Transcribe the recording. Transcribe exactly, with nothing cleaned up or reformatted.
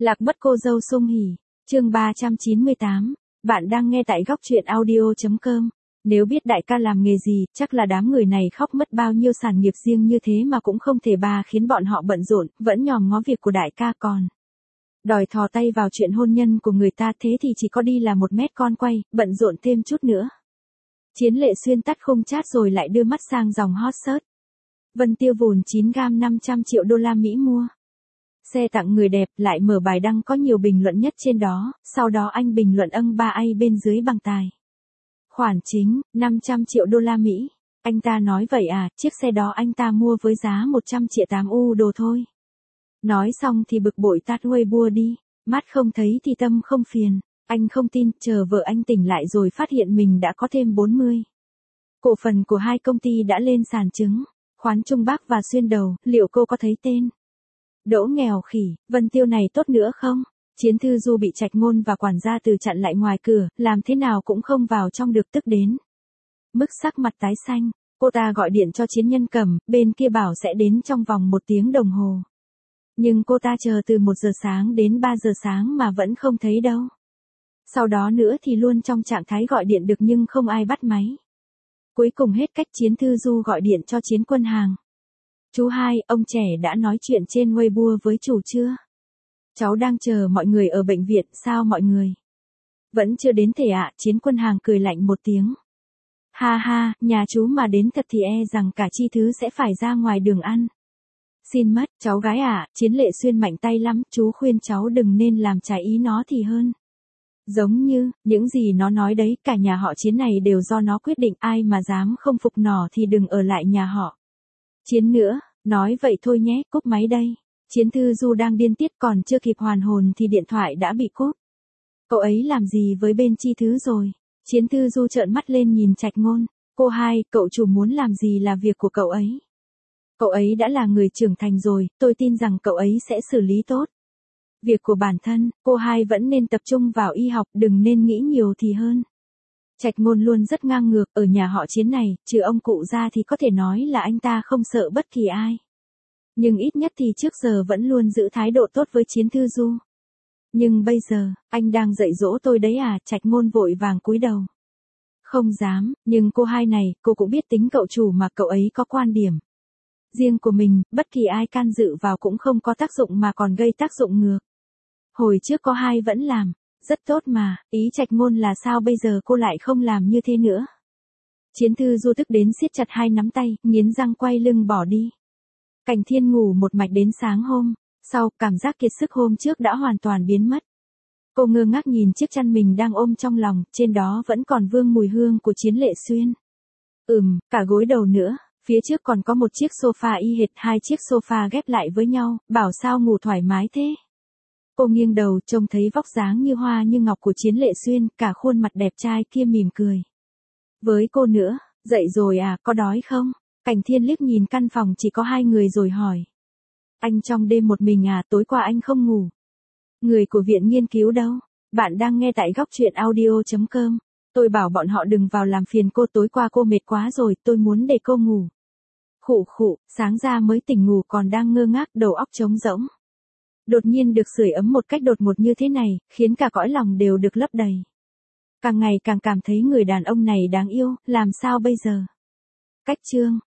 Lạc mất cô dâu Sung Hỉ, chương ba trăm chín mươi tám, bạn đang nghe tại góc truyện audio.com. Nếu biết đại ca làm nghề gì, chắc là đám người này khóc mất bao nhiêu sản nghiệp riêng như thế mà cũng không thể bà khiến bọn họ bận rộn, vẫn nhòm ngó việc của đại ca còn. Đòi thò tay vào chuyện hôn nhân của người ta thế thì chỉ có đi là một mét con quay, bận rộn thêm chút nữa. Chiến Lệ Xuyên tắt khung chat rồi lại đưa mắt sang dòng hot search. Vân Tiêu vùn chín gam năm trăm triệu đô la Mỹ mua. Xe tặng người đẹp, lại mở bài đăng có nhiều bình luận nhất trên đó, sau đó anh bình luận âng ba ai bên dưới bằng tài. Khoản chính, năm trăm triệu đô la Mỹ. Anh ta nói vậy à, chiếc xe đó anh ta mua với giá một trăm triệu tám u đồ thôi. Nói xong thì bực bội tát Weibo đi, mắt không thấy thì tâm không phiền. Anh không tin, chờ vợ anh tỉnh lại rồi phát hiện mình đã có thêm bốn mươi. Cổ phần của hai công ty đã lên sàn chứng, Khoán Trung Bắc và Xuyên Đầu, liệu cô có thấy tên? Đỗ nghèo khỉ, Vân Tiêu này tốt nữa không? Chiến Thư Du bị Trạch Ngôn và quản gia Từ chặn lại ngoài cửa, làm thế nào cũng không vào trong được, tức đến mức sắc mặt tái xanh. Cô ta gọi điện cho Chiến Nhân Cầm, bên kia bảo sẽ đến trong vòng một tiếng đồng hồ. Nhưng cô ta chờ từ một giờ sáng đến ba giờ sáng mà vẫn không thấy đâu. Sau đó nữa thì luôn trong trạng thái gọi điện được nhưng không ai bắt máy. Cuối cùng hết cách, Chiến Thư Du gọi điện cho Chiến Quân Hàng. Chú hai, ông trẻ đã nói chuyện trên Weibo với chủ chưa? Cháu đang chờ mọi người ở bệnh viện, sao mọi người? Vẫn chưa đến thể ạ, à? Chiến Quân Hàng cười lạnh một tiếng. Ha ha, nhà chú mà đến thật thì e rằng cả chi thứ sẽ phải ra ngoài đường ăn. Xin mất, cháu gái à, Chiến Lệ Xuyên mạnh tay lắm, chú khuyên cháu đừng nên làm trái ý nó thì hơn. Giống như, những gì nó nói đấy, cả nhà họ Chiến này đều do nó quyết định, ai mà dám không phục nó thì đừng ở lại nhà họ Chiến nữa. Nói vậy thôi nhé, cúp máy đây. Chiến Thư Du đang điên tiết, còn chưa kịp hoàn hồn thì điện thoại đã bị cúp. Cậu ấy làm gì với bên chi thứ rồi? Chiến Thư Du trợn mắt lên nhìn Trạch Ngôn. Cô hai, cậu chủ muốn làm gì là việc của cậu ấy. Cậu ấy đã là người trưởng thành rồi, tôi tin rằng cậu ấy sẽ xử lý tốt. Việc của bản thân, cô hai vẫn nên tập trung vào y học, đừng nên nghĩ nhiều thì hơn. Trạch Ngôn luôn rất ngang ngược, ở nhà họ Chiến này, trừ ông cụ ra thì có thể nói là anh ta không sợ bất kỳ ai. Nhưng ít nhất thì trước giờ vẫn luôn giữ thái độ tốt với Chiến Thư Du. Nhưng bây giờ, anh đang dạy dỗ tôi đấy à, Trạch Ngôn vội vàng cúi đầu. Không dám, nhưng cô hai này, cô cũng biết tính cậu chủ mà, cậu ấy có quan điểm riêng của mình, bất kỳ ai can dự vào cũng không có tác dụng mà còn gây tác dụng ngược. Hồi trước có hai vẫn làm, rất tốt mà, ý Trạch Ngôn là sao bây giờ cô lại không làm như thế nữa. Chiến Thư Du tức đến siết chặt hai nắm tay, nghiến răng quay lưng bỏ đi. Cảnh Thiên ngủ một mạch đến sáng hôm sau, cảm giác kiệt sức hôm trước đã hoàn toàn biến mất. Cô ngơ ngác nhìn chiếc chăn mình đang ôm trong lòng, trên đó vẫn còn vương mùi hương của Chiến Lệ Xuyên. Ừm, cả gối đầu nữa, phía trước còn có một chiếc sofa y hệt, hai chiếc sofa ghép lại với nhau, bảo sao ngủ thoải mái thế. Cô nghiêng đầu, trông thấy vóc dáng như hoa như ngọc của Chiến Lệ Xuyên, cả khuôn mặt đẹp trai kia mỉm cười với cô nữa. Dậy rồi à, có đói không? Cảnh Thiên liếc nhìn căn phòng chỉ có hai người rồi hỏi. Anh trong đêm một mình à, tối qua anh không ngủ. Người của viện nghiên cứu đâu? Bạn đang nghe tại góc truyện audio.com. Tôi bảo bọn họ đừng vào làm phiền cô, tối qua cô mệt quá rồi, tôi muốn để cô ngủ. Khụ khụ, sáng ra mới tỉnh ngủ còn đang ngơ ngác, đầu óc trống rỗng. Đột nhiên được sưởi ấm một cách đột ngột như thế này, khiến cả cõi lòng đều được lấp đầy. Càng ngày càng cảm thấy người đàn ông này đáng yêu, làm sao bây giờ? Cách chương.